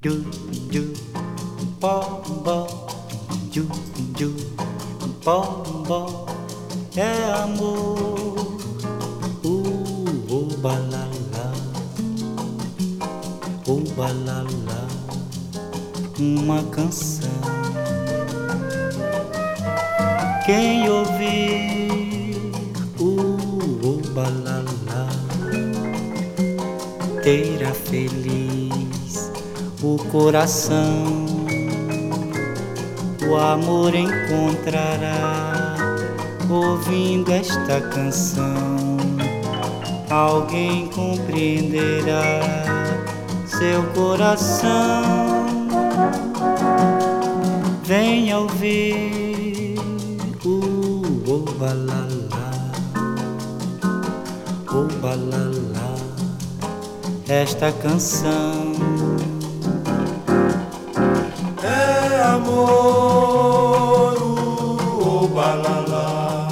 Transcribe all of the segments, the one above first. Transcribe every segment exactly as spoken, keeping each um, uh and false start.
Ju, ju, bó, bó, ju, ju, bó, bó, é amor, uh, oh, balalá, oh, balalá, uma canção. Quem ouvir, uh, oh, balalá, terá feliz o coração, o amor encontrará, ouvindo esta canção. Alguém compreenderá seu coração. Venha ouvir o oh, balalá, oh, balalá, esta canção. É amor, oh balalá,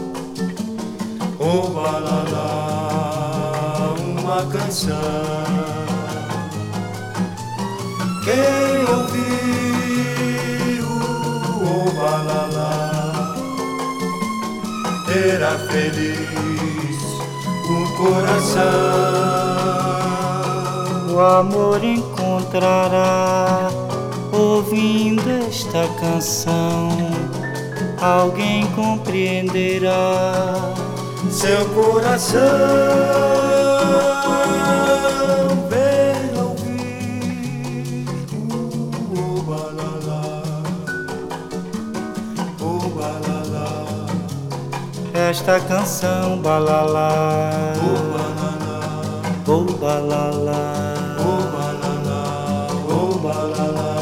oh balalá, uma canção. Quem ouvir o balalá terá feliz o coração. O amor encontrará, ouvindo esta canção. Alguém compreenderá seu coração. Vem ouvir o balalá, o balalá, esta canção, balalá, o balalá, oh, balalá, o balalá, o balalá.